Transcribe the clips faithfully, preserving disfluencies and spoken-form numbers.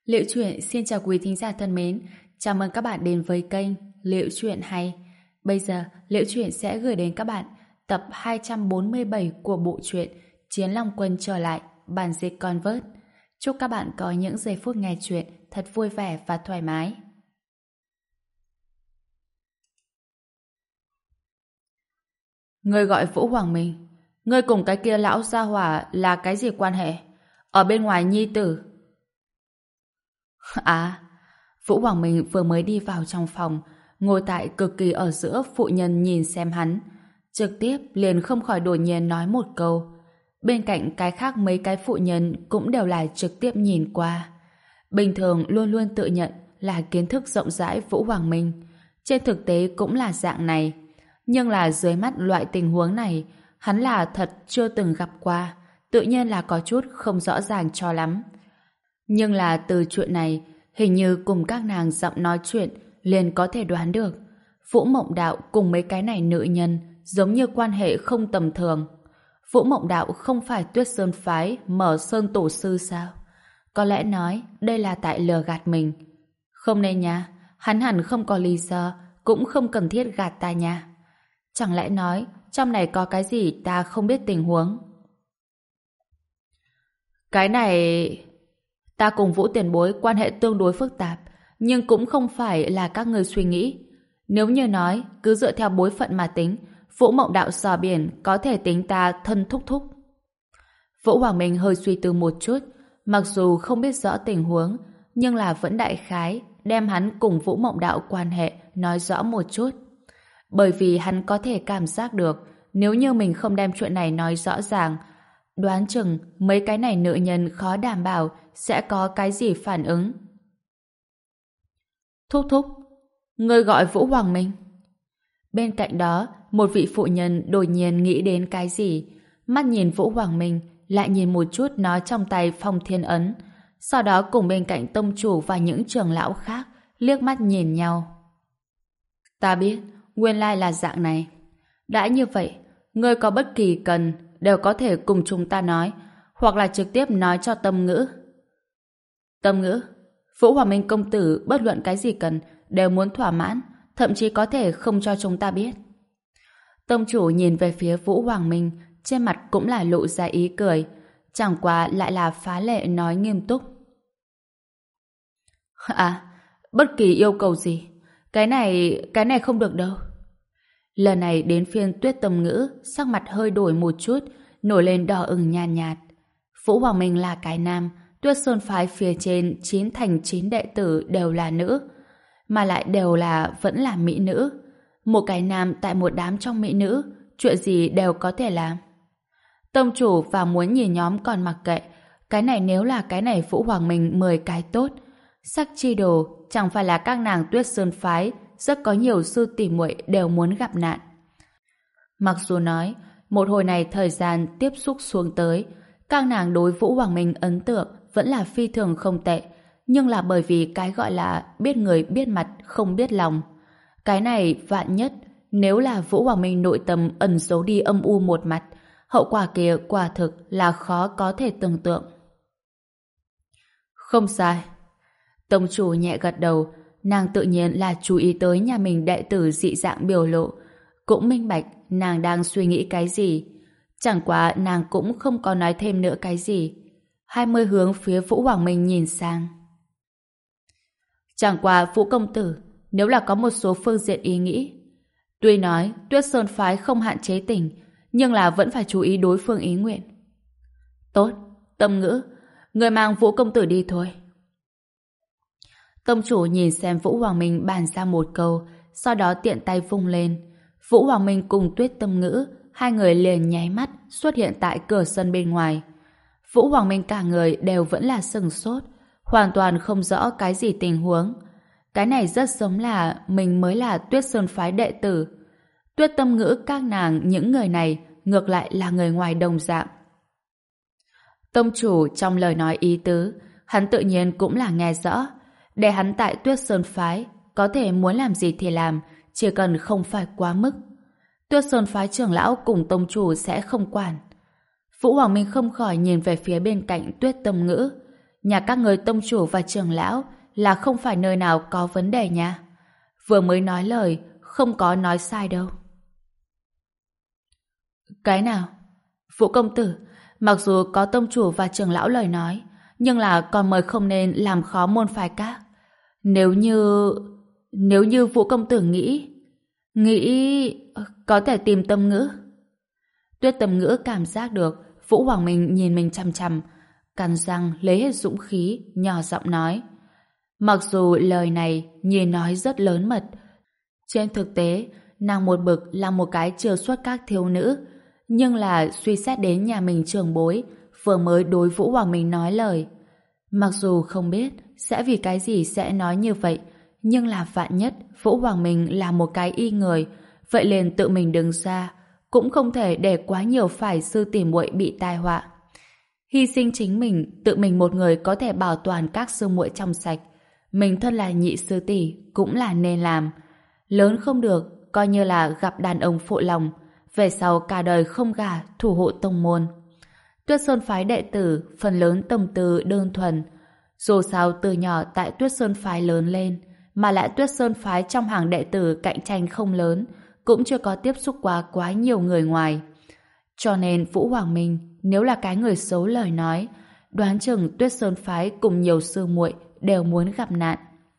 Liệu truyện xin chào quý thính giả thân mến, chào mừng các bạn đến với kênh Liệu truyện hay. Bây giờ, Liệu truyện sẽ gửi đến các bạn tập hai trăm bốn mươi bảy của bộ truyện Chiến Long Quân trở lại, bản dịch Convert. Chúc các bạn có những giây phút nghe truyện thật vui vẻ và thoải mái. Ngươi gọi Vũ Hoàng Minh, ngươi cùng cái kia lão gia hỏa là cái gì quan hệ? Ở bên ngoài nhi tử. À, Vũ Hoàng Minh vừa mới đi vào trong phòng, ngồi tại cực kỳ ở giữa phụ nhân nhìn xem hắn. Trực tiếp liền không khỏi đột nhiên nói một câu. Bên cạnh cái khác mấy cái phụ nhân cũng đều là trực tiếp nhìn qua. Bình thường luôn luôn tự nhận là kiến thức rộng rãi Vũ Hoàng Minh. Trên thực tế cũng là dạng này. Nhưng là dưới mắt loại tình huống này, hắn là thật chưa từng gặp qua. Tự nhiên là có chút không rõ ràng cho lắm. Nhưng là từ chuyện này, hình như cùng các nàng giọng nói chuyện liền có thể đoán được. Vũ Mộng Đạo cùng mấy cái này nữ nhân giống như quan hệ không tầm thường. Vũ Mộng Đạo không phải Tuyết Sơn phái mở sơn tổ sư sao? Có lẽ nói đây là tại lừa gạt mình. Không nên nha, hắn hẳn không có lý do, cũng không cần thiết gạt ta nha. Chẳng lẽ nói trong này có cái gì ta không biết tình huống? Cái này... Ta cùng Vũ tiền bối quan hệ tương đối phức tạp, nhưng cũng không phải là các người suy nghĩ. Nếu như nói, cứ dựa theo bối phận mà tính, Vũ Mộng Đạo sò biển có thể tính ta thân thúc thúc. Vũ Hoàng Minh hơi suy tư một chút, mặc dù không biết rõ tình huống, nhưng là vẫn đại khái đem hắn cùng Vũ Mộng Đạo quan hệ nói rõ một chút. Bởi vì hắn có thể cảm giác được, nếu như mình không đem chuyện này nói rõ ràng, đoán chừng mấy cái này nữ nhân khó đảm bảo sẽ có cái gì phản ứng. Thúc thúc, ngươi gọi Vũ Hoàng Minh. Bên cạnh đó, một vị phụ nhân đột nhiên nghĩ đến cái gì, mắt nhìn Vũ Hoàng Minh, lại nhìn một chút nó trong tay phong thiên ấn, sau đó cùng bên cạnh tông chủ và những trưởng lão khác liếc mắt nhìn nhau. Ta biết, nguyên lai là dạng này. Đã như vậy, ngươi có bất kỳ cần đều có thể cùng chúng ta nói, hoặc là trực tiếp nói cho Tâm Ngữ. Tâm Ngữ, Vũ Hoàng Minh công tử bất luận cái gì cần đều muốn thỏa mãn, thậm chí có thể không cho chúng ta biết. Tông chủ nhìn về phía Vũ Hoàng Minh, trên mặt cũng là lộ ra ý cười, chẳng qua lại là phá lệ nói nghiêm túc. À, bất kỳ yêu cầu gì, cái này, cái này không được đâu. Lần này đến phiên Tuyết Tâm Ngữ, sắc mặt hơi đổi một chút, nổi lên đỏ ửng nhàn nhạt, nhạt. Vũ Hoàng Minh là cái nam, Tuyết Sơn phái phía trên chín thành chín đệ tử đều là nữ, mà lại đều là vẫn là mỹ nữ. Một cái nam tại một đám trong mỹ nữ, chuyện gì đều có thể làm. Tông chủ và muốn nhìn nhóm còn mặc kệ, cái này nếu là cái này Vũ Hoàng Minh mười cái tốt, sắc chi đồ chẳng phải là các nàng Tuyết Sơn phái rất có nhiều sư tỷ muội đều muốn gặp nạn. Mặc dù nói một hồi này thời gian tiếp xúc xuống tới, các nàng đối Vũ Hoàng Minh ấn tượng vẫn là phi thường không tệ, nhưng là bởi vì cái gọi là biết người biết mặt không biết lòng. Cái này vạn nhất nếu là Vũ Hoàng Minh nội tâm ẩn giấu đi âm u một mặt, hậu quả kia quả thực là khó có thể tưởng tượng. Không sai. Tông chủ nhẹ gật đầu, nàng tự nhiên là chú ý tới nhà mình đệ tử dị dạng biểu lộ, cũng minh bạch nàng đang suy nghĩ cái gì. Chẳng qua nàng cũng không có nói thêm nữa cái gì. Hai mươi hướng phía Vũ Hoàng Minh nhìn sang. Chẳng qua Vũ công tử, nếu là có một số phương diện ý nghĩ, tuy nói Tuyết Sơn phái không hạn chế tình, nhưng là vẫn phải chú ý đối phương ý nguyện. Tốt, Tâm Ngữ, người mang Vũ công tử đi thôi. Tông chủ nhìn xem Vũ Hoàng Minh bàn ra một câu, sau đó tiện tay vung lên. Vũ Hoàng Minh cùng Tuyết Tâm Ngữ, hai người liền nháy mắt xuất hiện tại cửa sân bên ngoài. Vũ Hoàng Minh cả người đều vẫn là sừng sốt, hoàn toàn không rõ cái gì tình huống. Cái này rất giống là mình mới là Tuyết Sơn phái đệ tử. Tuyết Tâm Ngữ các nàng những người này ngược lại là người ngoài đồng dạng. Tông chủ trong lời nói ý tứ, hắn tự nhiên cũng là nghe rõ. Để hắn tại Tuyết Sơn phái có thể muốn làm gì thì làm, chỉ cần không phải quá mức. Tuyết Sơn phái trưởng lão cùng tông chủ sẽ không quản. Vũ Hoàng Minh không khỏi nhìn về phía bên cạnh Tuyết Tâm Ngữ. Nhà các người tông chủ và trưởng lão là không phải nơi nào có vấn đề nha. Vừa mới nói lời, không có nói sai đâu. Cái nào? Vũ công tử, mặc dù có tông chủ và trưởng lão lời nói, nhưng là còn mời không nên làm khó môn phái các. Nếu như... Nếu như Vũ công tử nghĩ... Nghĩ... Có thể tìm Tâm Ngữ. Tuyết Tâm Ngữ cảm giác được Vũ Hoàng Minh nhìn mình chằm chằm, cắn răng lấy hết dũng khí, nhỏ giọng nói. Mặc dù lời này nhìn nói rất lớn mật, trên thực tế, nàng một bực là một cái chưa xuất các thiếu nữ, nhưng là suy xét đến nhà mình trưởng bối, vừa mới đối Vũ Hoàng Minh nói lời. Mặc dù không biết sẽ vì cái gì sẽ nói như vậy, nhưng là vạn nhất Vũ Hoàng Minh là một cái y người, vậy liền tự mình đứng ra, cũng không thể để quá nhiều phải sư tỷ muội bị tai họa. Hy sinh chính mình, tự mình một người có thể bảo toàn các sư muội trong sạch. Mình thân là nhị sư tỷ cũng là nên làm. Lớn không được, coi như là gặp đàn ông phụ lòng, về sau cả đời không gả thủ hộ tông môn. Tuyết Sơn phái đệ tử phần lớn tâm tư đơn thuần, dù sao từ nhỏ tại Tuyết Sơn phái lớn lên, mà lại Tuyết Sơn phái trong hàng đệ tử cạnh tranh không lớn, cũng chưa có tiếp xúc qua quá nhiều người ngoài. Cho nên Vũ Hoàng Minh nếu là cái người xấu lời nói, đoán chừng Tuyết Sơn phái cùng nhiều sư muội đều muốn gặp nạn.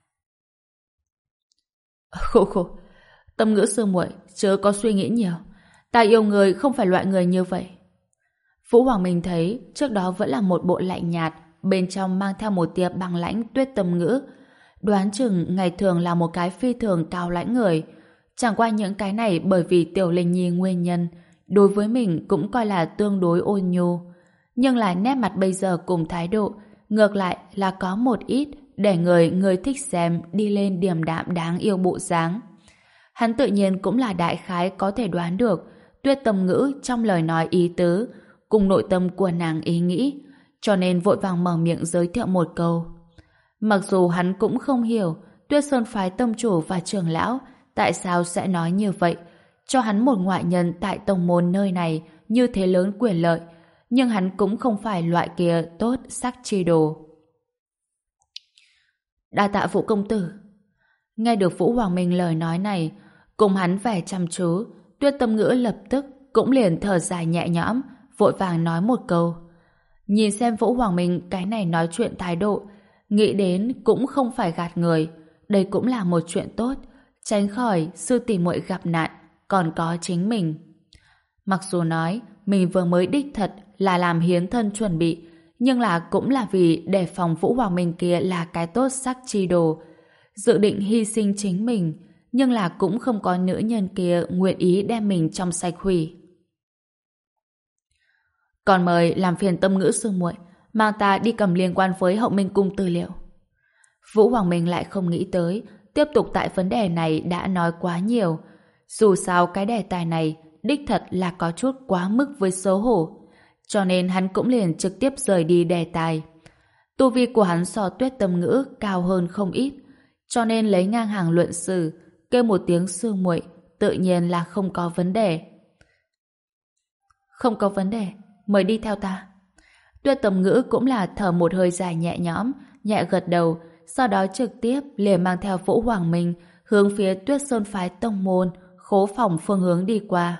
Khổ khổ, Tâm Ngữ sư muội chớ có suy nghĩ nhiều, ta yêu người không phải loại người như vậy. Vũ Hoàng Minh thấy trước đó vẫn là một bộ lạnh nhạt, bên trong mang theo một tia băng lãnh Tuyết Tâm Ngữ, đoán chừng ngày thường là một cái phi thường cao lãnh người. Chẳng qua những cái này bởi vì Tiểu Linh Nhi nguyên nhân, đối với mình cũng coi là tương đối ôn nhu. Nhưng là nét mặt bây giờ cùng thái độ, ngược lại là có một ít để người người thích xem đi lên điềm đạm đáng yêu bộ dáng. Hắn tự nhiên cũng là đại khái có thể đoán được Tuyết Tâm Ngữ trong lời nói ý tứ, cùng nội tâm của nàng ý nghĩ, cho nên vội vàng mở miệng giới thiệu một câu. Mặc dù hắn cũng không hiểu Tuyết Sơn phái tông chủ và trưởng lão tại sao sẽ nói như vậy, cho hắn một ngoại nhân tại tông môn nơi này như thế lớn quyền lợi, nhưng hắn cũng không phải loại kia tốt sắc chi đồ. Đa tạ Vũ công tử. Nghe được Vũ Hoàng Minh lời nói này, cùng hắn vẻ chăm chú, Tuyết Tâm Ngữ lập tức cũng liền thở dài nhẹ nhõm, vội vàng nói một câu. Nhìn xem Vũ Hoàng Minh cái này nói chuyện thái độ, nghĩ đến cũng không phải gạt người, đây cũng là một chuyện tốt, tránh khỏi sư tỷ muội gặp nạn, còn có chính mình. Mặc dù nói mình vừa mới đích thật là làm hiến thân chuẩn bị, nhưng là cũng là vì đề phòng Vũ Hoàng Minh kia là cái tốt sắc chi đồ, dự định hy sinh chính mình, nhưng là cũng không có nữ nhân kia nguyện ý đem mình trong sạch hủy. Còn mời làm phiền Tâm Ngữ sư muội mang ta đi cầm liên quan với Hậu Minh cung tư liệu. Vũ Hoàng Minh lại không nghĩ tới tiếp tục tại vấn đề này đã nói quá nhiều. Dù sao cái đề tài này đích thật là có chút quá mức với xấu hổ, cho nên hắn cũng liền trực tiếp rời đi đề tài. Tu vi của hắn so Tuyết Tâm Ngữ cao hơn không ít, cho nên lấy ngang hàng luận sử, kêu một tiếng sư muội tự nhiên là không có vấn đề. Không có vấn đề, mời đi theo ta. Tuyết Tâm Ngữ cũng là thở một hơi dài nhẹ nhõm, nhẹ gật đầu, sau đó trực tiếp liền mang theo Vũ Hoàng Minh hướng phía Tuyết Sơn phái tông môn khố phòng phương hướng đi qua.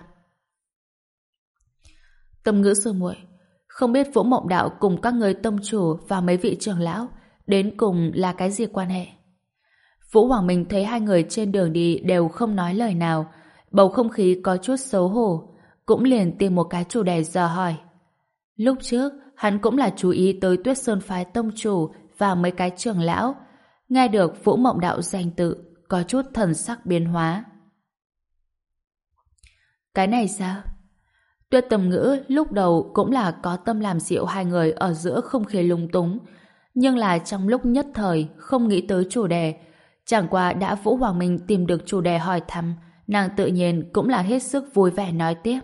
Tâm Ngữ sư muội, không biết Vũ Mộng Đạo cùng các người tông chủ và mấy vị trưởng lão đến cùng là cái gì quan hệ? Vũ Hoàng Minh thấy hai người trên đường đi đều không nói lời nào, bầu không khí có chút xấu hổ, cũng liền tìm một cái chủ đề dò hỏi. Lúc trước, hắn cũng là chú ý tới Tuyết Sơn phái tông chủ và mấy cái trưởng lão, nghe được Vũ Mộng Đạo danh tự, có chút thần sắc biến hóa. Cái này sao? Tuyết Tâm Ngữ lúc đầu cũng là có tâm làm dịu hai người ở giữa không khí lung túng, nhưng là trong lúc nhất thời không nghĩ tới chủ đề. Chẳng qua đã Vũ Hoàng Minh tìm được chủ đề hỏi thăm, nàng tự nhiên cũng là hết sức vui vẻ nói tiếp.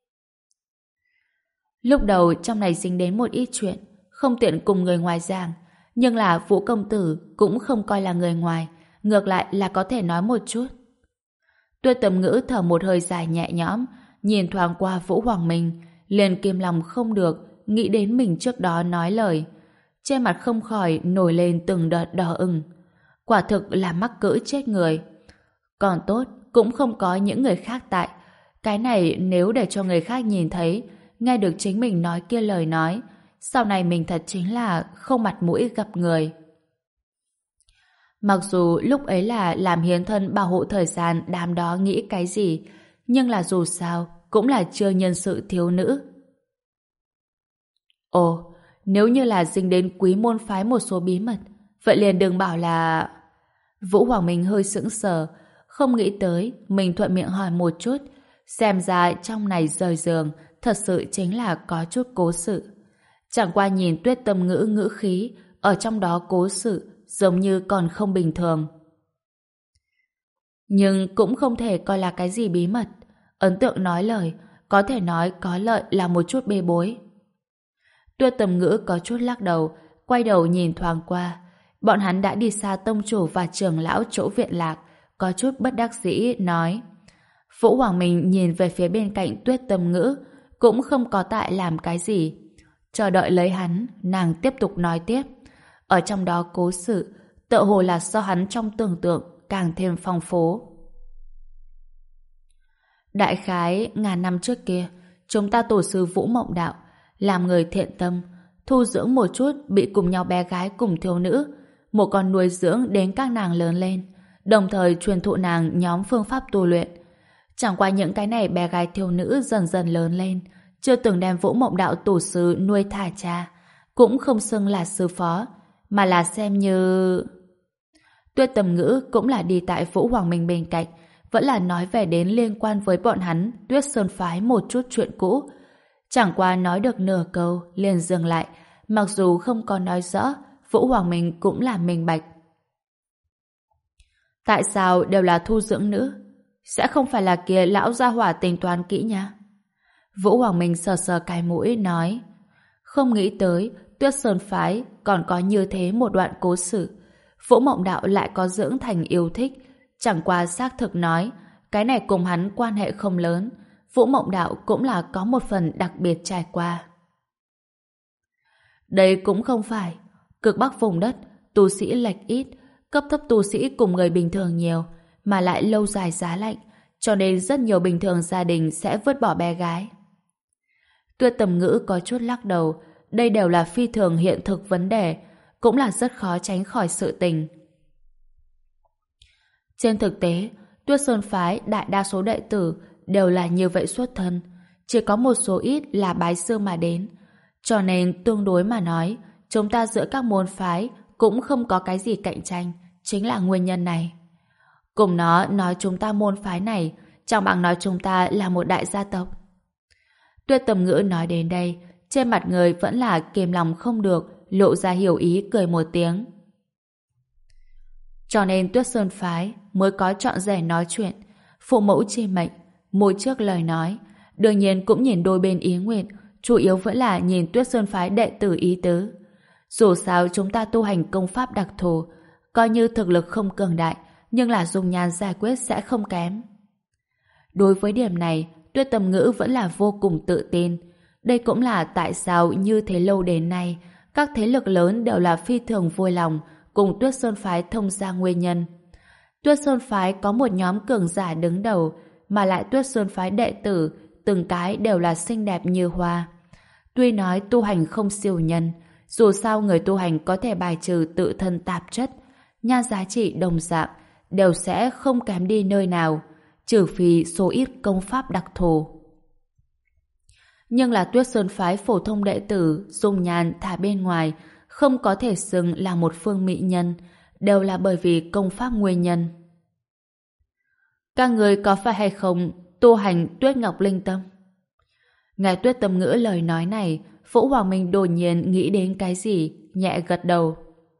Lúc đầu trong này dính đến một ít chuyện, không tiện cùng người ngoài giảng, nhưng là Vũ công tử cũng không coi là người ngoài, ngược lại là có thể nói một chút. Tuyết Tâm Ngữ thở một hơi dài nhẹ nhõm, nhìn thoáng qua Vũ Hoàng Minh, liền kiềm lòng không được, nghĩ đến mình trước đó nói lời. trên mặt không khỏi nổi lên từng đợt đỏ ửng. Quả thực là mắc cỡ chết người. Còn tốt, cũng không có những người khác tại. Cái này nếu để cho người khác nhìn thấy, nghe được chính mình nói kia lời nói, sau này mình thật chính là không mặt mũi gặp người. Mặc dù lúc ấy là làm hiến thân bảo hộ thời gian đám đó nghĩ cái gì, nhưng là dù sao cũng là chưa nhân sự thiếu nữ. Ồ, nếu như là dính đến quý môn phái một số bí mật, vậy liền đừng bảo là... Vũ Hoàng Minh hơi sững sờ, không nghĩ tới mình thuận miệng hỏi một chút, xem ra trong này rời giường thật sự chính là có chút cố sự. Chẳng qua nhìn Tuyết Tâm Ngữ ngữ khí, ở trong đó cố sự giống như còn không bình thường. Nhưng cũng không thể coi là cái gì bí mật. Ấn tượng nói lời, có thể nói có lợi là một chút bê bối. Tuyết Tâm Ngữ có chút lắc đầu, quay đầu nhìn thoáng qua. Bọn hắn đã đi xa tông chủ và trưởng lão chỗ viện lạc, có chút bất đắc dĩ nói. Vũ Hoàng Minh nhìn về phía bên cạnh Tuyết Tâm Ngữ, cũng không có tại làm cái gì. Chờ đợi lấy hắn, nàng tiếp tục nói tiếp. Ở trong đó cố sự, tựa hồ là do hắn trong tưởng tượng càng thêm phong phú. Đại khái ngàn năm trước kia, chúng ta tổ sư Vũ Mộng Đạo làm người thiện tâm, thu dưỡng một chút bị cùng nhau bé gái cùng thiếu nữ, một con nuôi dưỡng đến các nàng lớn lên, đồng thời truyền thụ nàng nhóm phương pháp tu luyện. Chẳng qua những cái này bé gái thiếu nữ dần dần lớn lên, chưa từng đem Vũ Mộng Đạo tổ sư nuôi thả cha, cũng không xưng là sư phó, mà là xem như... Tuyết Tâm Ngữ cũng là đi tại Vũ Hoàng Minh bên cạnh, vẫn là nói về đến liên quan với bọn hắn Tuyết Sơn Phái một chút chuyện cũ. Chẳng qua nói được nửa câu, liền dừng lại, mặc dù không có nói rõ, Vũ Hoàng Minh cũng là minh bạch. Tại sao đều là thu dưỡng nữ? Sẽ không phải là kia lão gia hỏa tính toán kỹ nha. Vũ Hoàng Minh sờ sờ cái mũi nói, không nghĩ tới Tuyết Sơn Phái còn có như thế một đoạn cố sự. Vũ Mộng Đạo lại có dưỡng thành yêu thích, chẳng qua xác thực nói, cái này cùng hắn quan hệ không lớn. Vũ Mộng Đạo cũng là có một phần đặc biệt trải qua. Đây cũng không phải. Cực Bắc vùng đất, tu sĩ lệch ít, cấp thấp tu sĩ cùng người bình thường nhiều, mà lại lâu dài giá lạnh, cho nên rất nhiều bình thường gia đình sẽ vứt bỏ bé gái. Tuyết Tâm Ngữ có chút lắc đầu, đây đều là phi thường hiện thực vấn đề, cũng là rất khó tránh khỏi sự tình. Trên thực tế, Tuyết Sơn Phái đại đa số đệ tử đều là như vậy xuất thân, chỉ có một số ít là bái sư mà đến, cho nên tương đối mà nói, chúng ta giữa các môn phái cũng không có cái gì cạnh tranh, chính là nguyên nhân này. Cùng nó nói chúng ta môn phái này, chẳng bằng nói chúng ta là một đại gia tộc. Tuyết Tâm Ngữ nói đến đây, trên mặt người vẫn là kiềm lòng không được, lộ ra hiểu ý cười một tiếng. Cho nên Tuyết Sơn Phái mới có chọn rẻ nói chuyện, phụ mẫu chi mệnh, môi trước lời nói, đương nhiên cũng nhìn đôi bên ý nguyện, chủ yếu vẫn là nhìn Tuyết Sơn Phái đệ tử ý tứ. Dù sao chúng ta tu hành công pháp đặc thù, coi như thực lực không cường đại, nhưng là dung nhan giải quyết sẽ không kém. Đối với điểm này, Tuyết Tâm Ngữ vẫn là vô cùng tự tin. Đây cũng là tại sao như thế lâu đến nay, các thế lực lớn đều là phi thường vui lòng cùng Tuyết Sơn Phái thông gia nguyên nhân. Tuyết Sơn Phái có một nhóm cường giả đứng đầu, mà lại Tuyết Sơn Phái đệ tử, từng cái đều là xinh đẹp như hoa. Tuy nói tu hành không siêu nhân, dù sao người tu hành có thể bài trừ tự thân tạp chất, nha giá trị đồng dạng, đều sẽ không kém đi nơi nào, trừ phi số ít công pháp đặc thù. Nhưng là Tuyết Sơn Phái phổ thông đệ tử, dung nhan thả bên ngoài, không có thể xưng là một phương mỹ nhân, đều là bởi vì công pháp nguyên nhân. Các người có phải hay không tu hành Tuyết Ngọc Linh Tâm? Nghe Tuyết Tâm Ngữ lời nói này, Vũ Hoàng Minh đột nhiên nghĩ đến cái gì, nhẹ gật đầu.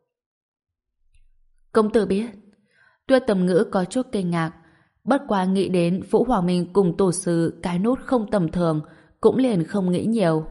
Công tử biết. Tuyết Tâm Ngữ có chút kinh ngạc, bất quá nghĩ đến Vũ Hoàng Minh cùng tổ sư cái nút không tầm thường, cũng liền không nghĩ nhiều.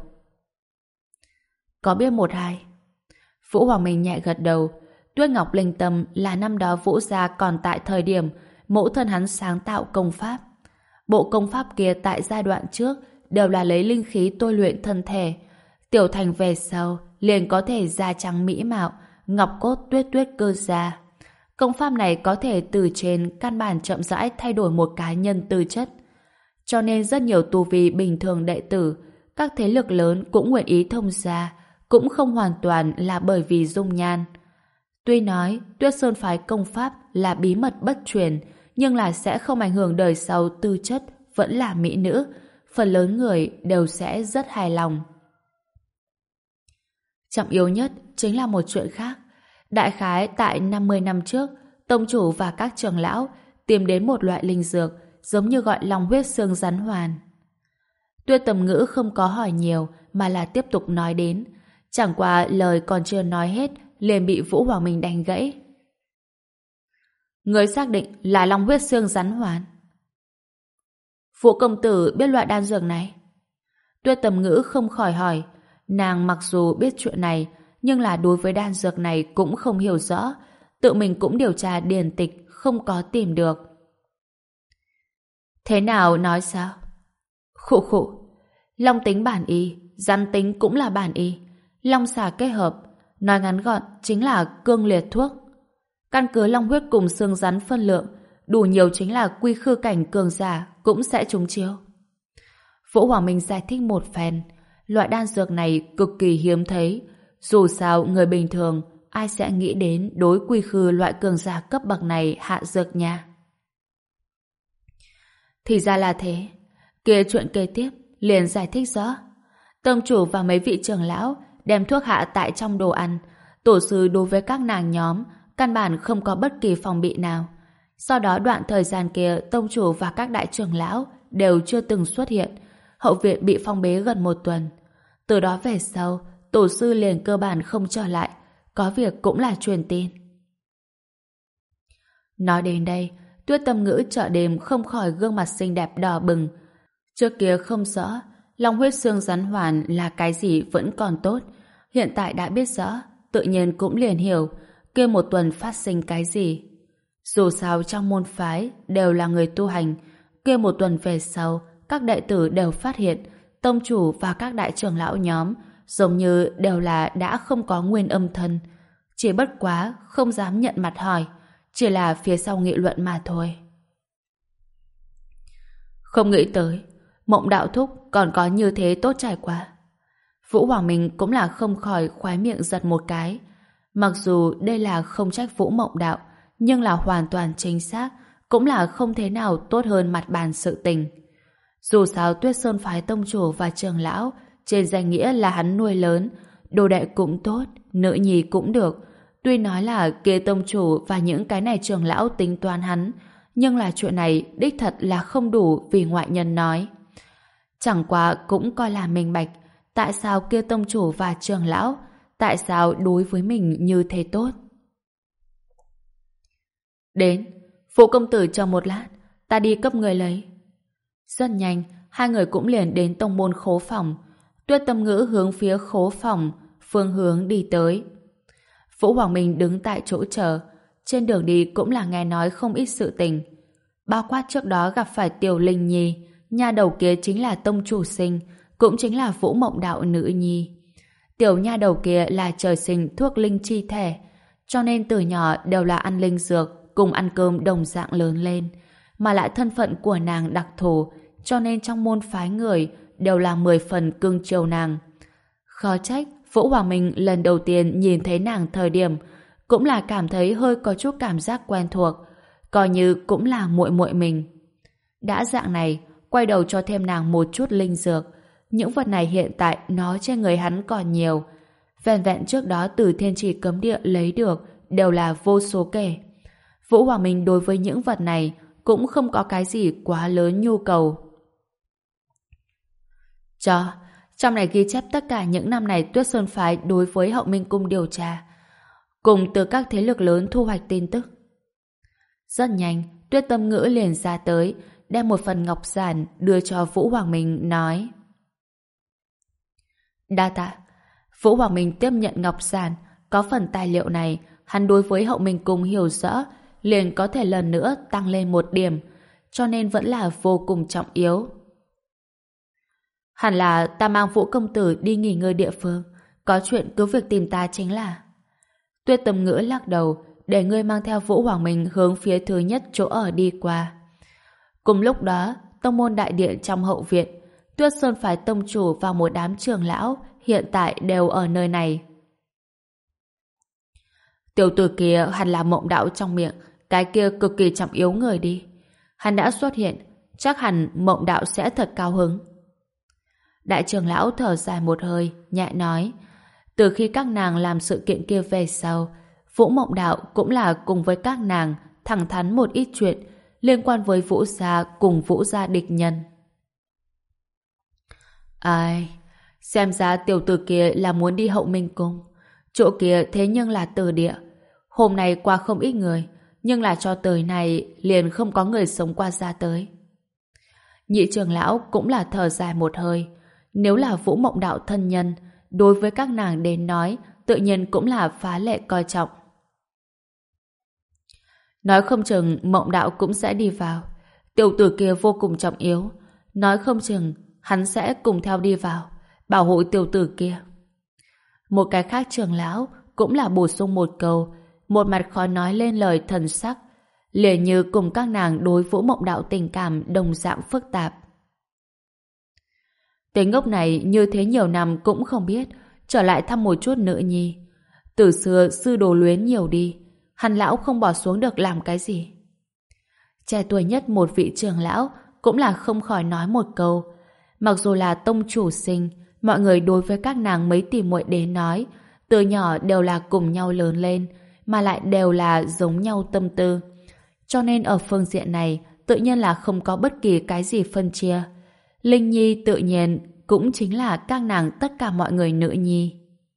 Có biết một hai. Vũ Hoàng Minh nhẹ gật đầu. Tuyết Ngọc Linh Tâm là năm đó Vũ gia còn tại thời điểm mẫu thân hắn sáng tạo công pháp. Bộ công pháp kia tại giai đoạn trước đều là lấy linh khí tôi luyện thân thể. Tiểu thành về sau liền có thể da trắng mỹ mạo, ngọc cốt tuyết tuyết cơ gia. Công pháp này có thể từ trên căn bản chậm rãi thay đổi một cá nhân tư chất. Cho nên rất nhiều tu vi bình thường đệ tử, các thế lực lớn cũng nguyện ý thông gia, cũng không hoàn toàn là bởi vì dung nhan. Tuy nói Tuyết Sơn phái công pháp là bí mật bất truyền, nhưng là sẽ không ảnh hưởng đời sau tư chất vẫn là mỹ nữ, phần lớn người đều sẽ rất hài lòng. Trọng yếu nhất chính là một chuyện khác. Đại khái tại năm mươi năm trước, tông chủ và các trưởng lão tìm đến một loại linh dược giống như gọi long huyết xương rắn hoàn. Tuyết Tầm Ngữ không có hỏi nhiều mà là tiếp tục nói đến. Chẳng qua lời còn chưa nói hết liền bị Vũ Hoàng Minh đánh gãy. Người xác định là long huyết xương rắn hoàn. Vũ công tử biết loại đan dược này? Tuyết Tầm Ngữ không khỏi hỏi. Nàng mặc dù biết chuyện này, nhưng là đối với đan dược này cũng không hiểu rõ. Tự mình cũng điều tra điển tịch, không có tìm được. Thế nào nói sao? Khụ khụ. Long tính bản y, rắn tính cũng là bản y. Long xà kết hợp, nói ngắn gọn chính là cương liệt thuốc. Căn cứ long huyết cùng xương rắn phân lượng, đủ nhiều chính là quy khư cảnh cường giả cũng sẽ trúng chiêu. Vũ Hoàng Minh giải thích một phen. Loại đan dược này cực kỳ hiếm thấy. Dù sao người bình thường ai sẽ nghĩ đến đối quy khư loại cường giả cấp bậc này hạ dược nha. Thì ra là thế. Kia chuyện kế tiếp liền giải thích rõ. Tông chủ và mấy vị trưởng lão đem thuốc hạ tại trong đồ ăn. Tổ sư đối với các nàng nhóm căn bản không có bất kỳ phòng bị nào. Sau đó đoạn thời gian kia tông chủ và các đại trưởng lão đều chưa từng xuất hiện. Hậu viện bị phong bế gần một tuần. Từ đó về sau, tổ sư liền cơ bản không trở lại, có việc cũng là truyền tin. Nói đến đây, Tuyết Tâm Ngữ chợ đêm không khỏi gương mặt xinh đẹp đỏ bừng. Trước kia không rõ, long huyết xương rắn hoàn là cái gì vẫn còn tốt. Hiện tại đã biết rõ, tự nhiên cũng liền hiểu, kia một tuần phát sinh cái gì. Dù sao trong môn phái đều là người tu hành, kia một tuần về sau, các đệ tử đều phát hiện tông chủ và các đại trưởng lão nhóm giống như đều là đã không có nguyên âm thân. Chỉ bất quá không dám nhận mặt hỏi, chỉ là phía sau nghị luận mà thôi. Không nghĩ tới, Mộng đạo thúc còn có như thế tốt trải qua. Vũ Hoàng Minh cũng là không khỏi khóe miệng giật một cái. Mặc dù đây là không trách Vũ Mộng đạo, nhưng là hoàn toàn chính xác, cũng là không thế nào tốt hơn mặt bàn sự tình. Dù sao Tuyết Sơn phái tông chủ và trưởng lão trên danh nghĩa là hắn nuôi lớn, đồ đệ cũng tốt, nữ nhi cũng được. Tuy nói là kia tông chủ và những cái này trưởng lão tính toán hắn, nhưng là chuyện này đích thật là không đủ vì ngoại nhân nói. Chẳng qua cũng coi là minh bạch, tại sao kia tông chủ và trưởng lão, tại sao đối với mình như thế tốt. Đến, phụ công tử chờ một lát, ta đi cấp người lấy. Rất nhanh, hai người cũng liền đến tông môn khố phòng. Tuyết Tâm Ngữ hướng phía khố phòng, phương hướng đi tới. Vũ Hoàng Minh đứng tại chỗ chờ. Trên đường đi cũng là nghe nói không ít sự tình. Bao quát trước đó gặp phải Tiểu Linh Nhi, nha đầu kia chính là tông chủ sinh, cũng chính là Vũ Mộng đạo nữ nhi. Tiểu nha đầu kia là trời sinh thuốc linh chi thể, cho nên từ nhỏ đều là ăn linh dược, cùng ăn cơm đồng dạng lớn lên. Mà lại thân phận của nàng đặc thù, cho nên trong môn phái người đều là mười phần cưng chiều nàng. Khó trách Vũ Hoàng Minh lần đầu tiên nhìn thấy nàng thời điểm cũng là cảm thấy hơi có chút cảm giác quen thuộc, coi như cũng là muội muội mình. Đã dạng này, quay đầu cho thêm nàng một chút linh dược. Những vật này hiện tại nó trên người hắn còn nhiều. Vẹn vẹn trước đó từ Thiên Trì Cấm Địa lấy được đều là vô số kể. Vũ Hoàng Minh đối với những vật này cũng không có cái gì quá lớn nhu cầu. Cho, trong này ghi chép tất cả những năm này Tuyết Sơn phái đối với Hậu Minh cung điều tra, cùng từ các thế lực lớn thu hoạch tin tức. Rất nhanh, Tuyết Tâm Ngữ liền ra tới, đem một phần ngọc giản đưa cho Vũ Hoàng Minh, nói: Đa tạ. Vũ Hoàng Minh tiếp nhận ngọc giản, có phần tài liệu này, hắn đối với Hậu Minh cung hiểu rõ, liền có thể lần nữa tăng lên một điểm, cho nên vẫn là vô cùng trọng yếu. Hẳn là ta mang Vũ công tử đi nghỉ ngơi địa phương, có có chuyện cứ việc tìm ta chính là. Tuyết Tâm Ngữ lắc đầu, để ngươi mang theo Vũ Hoàng Minh hướng phía thứ nhất chỗ ở đi qua. Cùng lúc đó, tông môn đại điện trong hậu viện, Tuyết Sơn phái tông chủ và một đám trưởng lão hiện tại đều ở nơi này. Tiểu tử kia hẳn là Mộng Đạo trong miệng, cái kia cực kỳ trọng yếu người đi. Hắn đã xuất hiện, chắc hẳn Mộng Đạo sẽ thật cao hứng. Đại trưởng lão thở dài một hơi, nhẹ nói, từ khi các nàng làm sự kiện kia về sau, Vũ Mộng Đạo cũng là cùng với các nàng thẳng thắn một ít chuyện liên quan với Vũ gia cùng Vũ gia địch nhân. Ai, xem ra tiểu tử kia là muốn đi Hậu Minh Cung. Chỗ kia thế nhưng là từ địa. Hôm nay qua không ít người, nhưng là cho tới này liền không có người sống qua ra tới. Nhị trưởng lão cũng là thở dài một hơi. Nếu là Vũ Mộng Đạo thân nhân, đối với các nàng đến nói, tự nhiên cũng là phá lệ coi trọng. Nói không chừng Mộng Đạo cũng sẽ đi vào. Tiểu tử kia vô cùng trọng yếu. Nói không chừng hắn sẽ cùng theo đi vào, bảo hộ tiểu tử kia. Một cái khác trưởng lão cũng là bổ sung một câu, một mặt khó nói lên lời thần sắc, liền như cùng các nàng đối Vũ Mộng Đạo tình cảm đồng dạng phức tạp. Tên ngốc này như thế nhiều năm cũng không biết, trở lại thăm một chút nữ nhi. Từ xưa sư đồ luyến nhiều đi, hắn lão không bỏ xuống được làm cái gì. Trẻ tuổi nhất một vị trưởng lão cũng là không khỏi nói một câu, mặc dù là tông chủ sinh, mọi người đối với các nàng mấy tỷ muội đến nói, từ nhỏ đều là cùng nhau lớn lên, mà lại đều là giống nhau tâm tư. Cho nên ở phương diện này, tự nhiên là không có bất kỳ cái gì phân chia. Linh Nhi tự nhiên cũng chính là các nàng tất cả mọi người nữ nhi.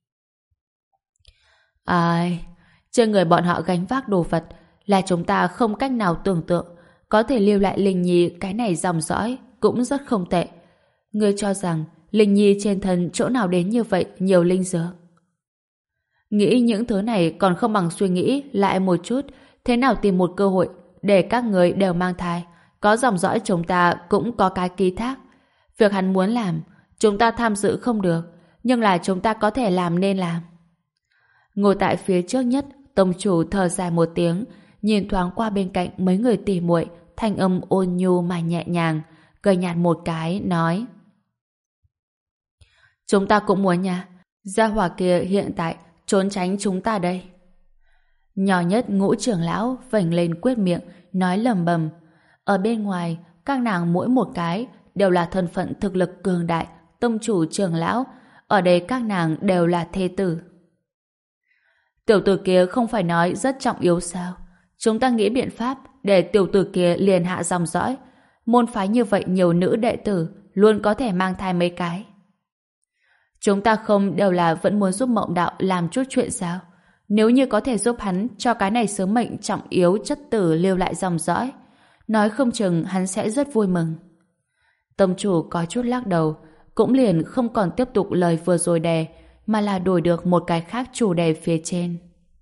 Ai, trên người bọn họ gánh vác đồ vật là chúng ta không cách nào tưởng tượng, có thể lưu lại Linh Nhi cái này dòng dõi cũng rất không tệ. Ngươi cho rằng Linh Nhi trên thân chỗ nào đến như vậy nhiều linh dược? Nghĩ những thứ này còn không bằng suy nghĩ lại một chút, thế nào tìm một cơ hội để các người đều mang thai, có dòng dõi chúng ta cũng có cái ký thác. Việc hắn muốn làm, chúng ta tham dự không được, nhưng là chúng ta có thể làm nên làm. Ngồi tại phía trước nhất, tông chủ thở dài một tiếng, nhìn thoáng qua bên cạnh mấy người tỉ muội, thanh âm ôn nhu mà nhẹ nhàng, cười nhạt một cái, nói: Chúng ta cũng muốn nha, gia hỏa kia hiện tại trốn tránh chúng ta đây. Nhỏ nhất Ngũ trưởng lão vểnh lên quyết miệng, nói lầm bầm. Ở bên ngoài, các nàng mỗi một cái đều là thân phận thực lực cường đại, tông chủ trưởng lão, ở đây các nàng đều là thê tử. Tiểu tử kia không phải nói rất trọng yếu sao? Chúng ta nghĩ biện pháp để tiểu tử kia liền hạ dòng dõi. Môn phái như vậy nhiều nữ đệ tử luôn có thể mang thai mấy cái. Chúng ta không đều là vẫn muốn giúp Mộng Đạo làm chút chuyện sao? Nếu như có thể giúp hắn cho cái này sớm mệnh trọng yếu chất tử lưu lại dòng dõi, nói không chừng hắn sẽ rất vui mừng. Tông chủ có chút lắc đầu, cũng liền không còn tiếp tục lời vừa rồi đề, mà là đổi được một cái khác chủ đề phía trên.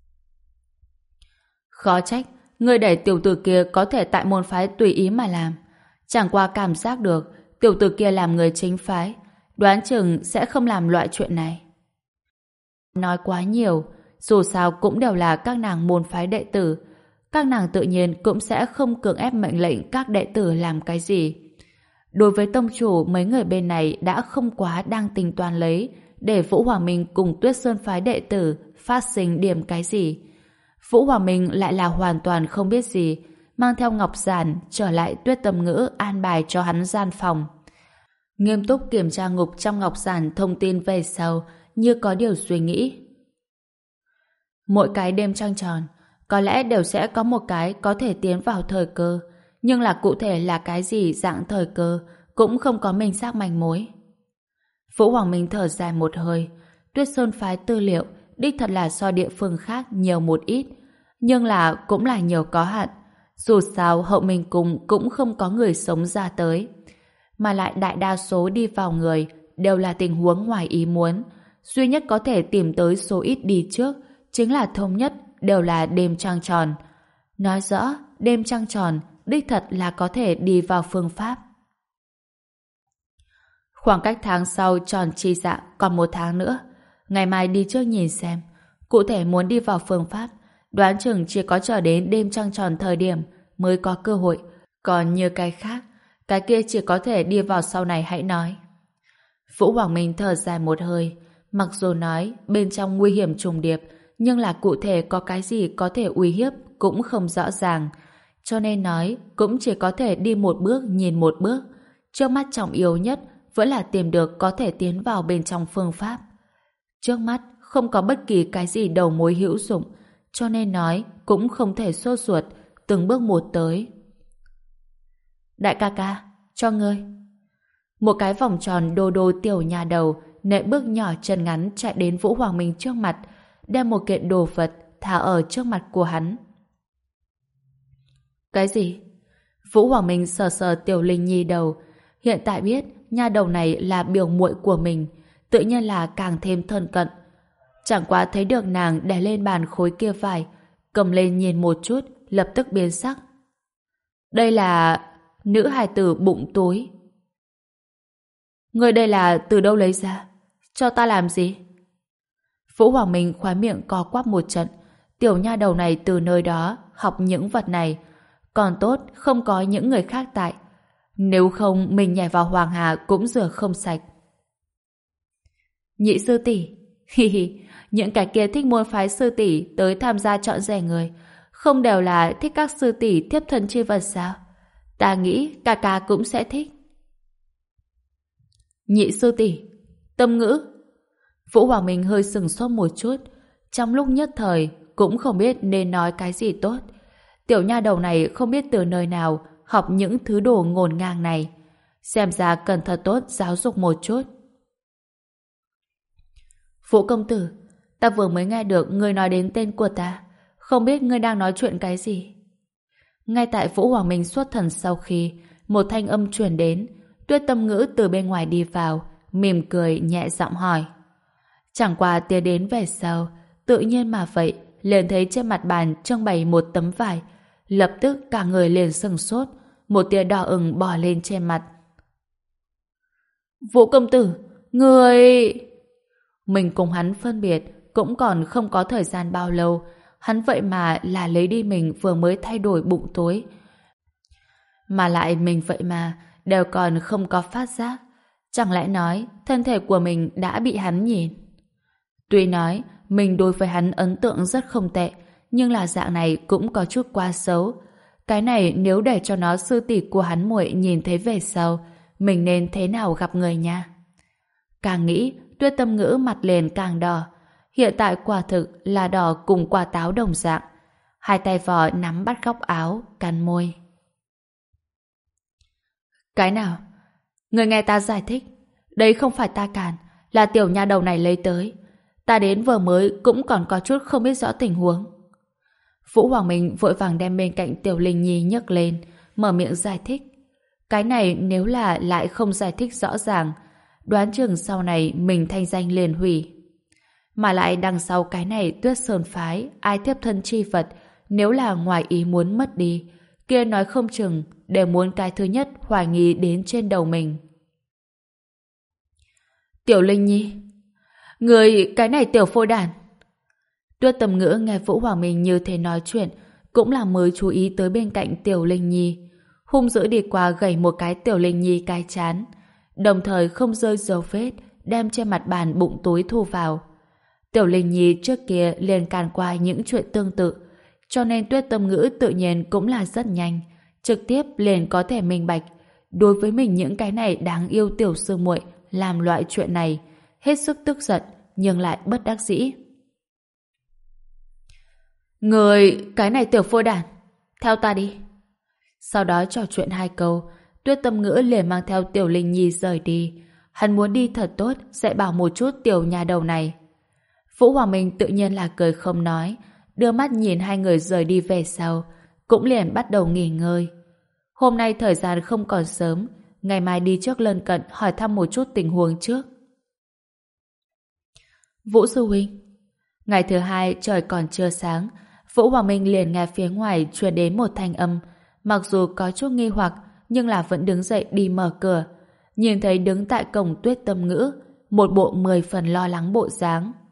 Khó trách, người đẩy tiểu tử kia có thể tại môn phái tùy ý mà làm. Chẳng qua cảm giác được tiểu tử kia làm người chính phái, đoán chừng sẽ không làm loại chuyện này. Nói quá nhiều, dù sao cũng đều là các nàng môn phái đệ tử, các nàng tự nhiên cũng sẽ không cưỡng ép mệnh lệnh các đệ tử làm cái gì. Đối với tông chủ, mấy người bên này đã không quá đang tính toán lấy để Vũ Hoàng Minh cùng Tuyết Sơn phái đệ tử phát sinh điểm cái gì. Vũ Hoàng Minh lại là hoàn toàn không biết gì, mang theo ngọc giản trở lại Tuyết Tâm Ngữ an bài cho hắn gian phòng. Nghiêm túc kiểm tra ngục trong ngọc giản thông tin về sau, như có điều suy nghĩ. Mỗi cái đêm trăng tròn, có lẽ đều sẽ có một cái có thể tiến vào thời cơ, nhưng là cụ thể là cái gì dạng thời cơ cũng không có minh xác manh mối. Vũ Hoàng Minh thở dài một hơi, Tuyết Sơn phái tư liệu đích thật là so địa phương khác nhiều một ít, nhưng là cũng là nhiều có hạn. Dù sao Hậu Minh Cung cũng không có người sống ra tới, mà lại đại đa số đi vào người đều là tình huống ngoài ý muốn. Duy nhất có thể tìm tới số ít đi trước chính là thống nhất đều là đêm trăng tròn. Nói rõ đêm trăng tròn đích thật là có thể đi vào phương pháp. Khoảng cách tháng sau tròn chi dạ còn một tháng nữa. Ngày mai đi trước nhìn xem. Cụ thể muốn đi vào phương pháp, đoán chừng chỉ có chờ đến đêm trăng tròn thời điểm mới có cơ hội. Còn như cái khác, cái kia chỉ có thể đi vào sau này hãy nói. Vũ Hoàng Minh thở dài một hơi. Mặc dù nói bên trong nguy hiểm trùng điệp, nhưng là cụ thể có cái gì có thể uy hiếp cũng không rõ ràng. Cho nên nói cũng chỉ có thể đi một bước nhìn một bước. Trước mắt trọng yếu nhất vẫn là tìm được có thể tiến vào bên trong phương pháp. Trước mắt không có bất kỳ cái gì đầu mối hữu dụng, cho nên nói cũng không thể sốt ruột, từng bước một tới. Đại ca ca, cho ngươi. Một cái vòng tròn đô đô tiểu nhà đầu nệ bước nhỏ chân ngắn chạy đến Vũ Hoàng Minh trước mặt, đem một kiện đồ vật thả ở trước mặt của hắn. Cái gì? Vũ Hoàng Minh sờ sờ Tiểu Linh Nhi đầu, hiện tại biết nha đầu này là biểu muội của mình, tự nhiên là càng thêm thân cận. Chẳng qua thấy được nàng đè lên bàn khối kia vải, cầm lên nhìn một chút, lập tức biến sắc. Đây là nữ hài tử bụng túi. Người đây là từ đâu lấy ra? Cho ta làm gì? Vũ Hoàng Minh khóe miệng co quắp một trận. Tiểu nha đầu này từ nơi đó học những vật này. Còn tốt không có những người khác tại. Nếu không mình nhảy vào Hoàng Hà cũng rửa không sạch. Nhị sư tỷ, hi hi, những cái kia thích môn phái sư tỷ tới tham gia chọn rẻ người, không đều là thích các sư tỷ tiếp thân chi vật sao? Ta nghĩ ca ca cũng sẽ thích. Nhị sư tỷ, tâm ngữ. Vũ Hoàng Minh hơi sừng sốt một chút, trong lúc nhất thời cũng không biết nên nói cái gì tốt. Tiểu nha đầu này không biết từ nơi nào học những thứ đồ ngổn ngang này, xem ra cần thật tốt giáo dục một chút. Vũ công tử, ta vừa mới nghe được ngươi nói đến tên của ta, không biết ngươi đang nói chuyện cái gì. Ngay tại Vũ Hoàng Minh xuất thần sau khi một thanh âm truyền đến, Tuyết Tâm Ngữ từ bên ngoài đi vào, mỉm cười nhẹ giọng hỏi. Chẳng qua tiến đến về sau, tự nhiên mà vậy, liền thấy trên mặt bàn trưng bày một tấm vải, lập tức cả người liền sừng sốt, một tia đỏ ửng bò lên trên mặt. Vũ công tử, người... Mình cùng hắn phân biệt cũng còn không có thời gian bao lâu, hắn vậy mà là lấy đi mình vừa mới thay đổi bụng tối. Mà lại mình vậy mà đều còn không có phát giác. Chẳng lẽ nói thân thể của mình đã bị hắn nhìn? Tuy nói mình đối với hắn ấn tượng rất không tệ, nhưng là dạng này cũng có chút quá xấu. Cái này nếu để cho nó sư tỷ của hắn muội nhìn thấy về sau, mình nên thế nào gặp người nha? Càng nghĩ, Tuyết Tâm Ngữ mặt liền càng đỏ. Hiện tại quả thực là đỏ cùng quả táo đồng dạng. Hai tay vò nắm bắt góc áo, cắn môi. Cái nào? Người nghe ta giải thích. Đấy không phải ta cản, là tiểu nha đầu này lấy tới. Ta đến vừa mới cũng còn có chút không biết rõ tình huống. Vũ Hoàng Minh vội vàng đem bên cạnh Tiểu Linh Nhi nhấc lên, mở miệng giải thích. Cái này nếu là lại không giải thích rõ ràng, đoán chừng sau này mình thanh danh liền hủy. Mà lại đằng sau cái này Tuyết Sơn phái, ai tiếp thân chi vật, nếu là ngoài ý muốn mất đi, kia nói không chừng đều muốn cái thứ nhất hoài nghi đến trên đầu mình. Tiểu Linh Nhi, người cái này tiểu phôi đản. Tuyết Tâm Ngữ nghe Vũ Hoàng Minh như thế nói chuyện, cũng là mới chú ý tới bên cạnh Tiểu Linh Nhi, hung dữ đi qua gẩy một cái Tiểu Linh Nhi cái chán, đồng thời không rơi dấu vết, đem trên mặt bàn bụng túi thu vào. Tiểu Linh Nhi trước kia liền càn qua những chuyện tương tự, cho nên Tuyết Tâm Ngữ tự nhiên cũng là rất nhanh, trực tiếp liền có thể minh bạch. Đối với mình những cái này đáng yêu tiểu sư muội làm loại chuyện này, hết sức tức giận nhưng lại bất đắc dĩ. Người, cái này tiểu phôi đản, theo ta đi. Sau đó trò chuyện hai câu, Tuyết Tâm Ngữ liền mang theo Tiểu Linh Nhi rời đi. Hắn muốn đi thật tốt, dạy bảo một chút tiểu nhà đầu này. Vũ Hoàng Minh tự nhiên là cười không nói, đưa mắt nhìn hai người rời đi về sau, cũng liền bắt đầu nghỉ ngơi. Hôm nay thời gian không còn sớm, ngày mai đi trước lân cận hỏi thăm một chút tình huống trước. Vũ sư huynh. Ngày thứ hai trời còn chưa sáng, Vũ Hoàng Minh liền nghe phía ngoài truyền đến một thanh âm, mặc dù có chút nghi hoặc nhưng là vẫn đứng dậy đi mở cửa. Nhìn thấy đứng tại cổng Tuyết Tâm Ngữ, một bộ mười phần lo lắng bộ dáng.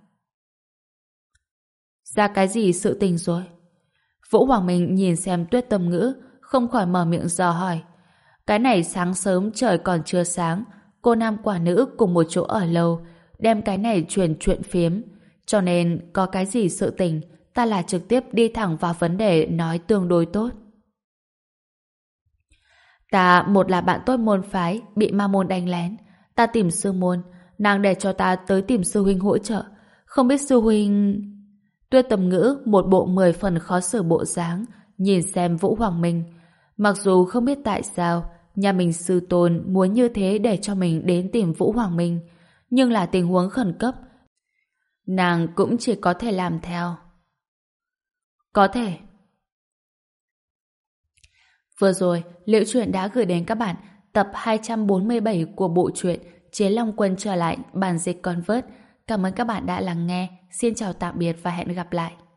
Ra cái gì sự tình rồi? Vũ Hoàng Minh nhìn xem Tuyết Tâm Ngữ, không khỏi mở miệng dò hỏi. Cái này sáng sớm trời còn chưa sáng, cô nam quả nữ cùng một chỗ ở lâu, đem cái này truyền chuyện phiếm. Cho nên có cái gì sự tình, ta là trực tiếp đi thẳng vào vấn đề nói tương đối tốt. Ta một là bạn tốt môn phái, bị ma môn đánh lén. Ta tìm sư môn, nàng để cho ta tới tìm sư huynh hỗ trợ. Không biết sư huynh... Tuyết Tâm Ngữ một bộ mười phần khó xử bộ dáng, nhìn xem Vũ Hoàng Minh. Mặc dù không biết tại sao nhà mình sư tôn muốn như thế để cho mình đến tìm Vũ Hoàng Minh, nhưng là tình huống khẩn cấp, nàng cũng chỉ có thể làm theo. Có thể. Vừa rồi, Liễu Chuyện đã gửi đến các bạn tập hai trăm bốn mươi bảy của bộ truyện Chiến Long Quân trở lại bản dịch Convert. Cảm ơn các bạn đã lắng nghe. Xin chào tạm biệt và hẹn gặp lại.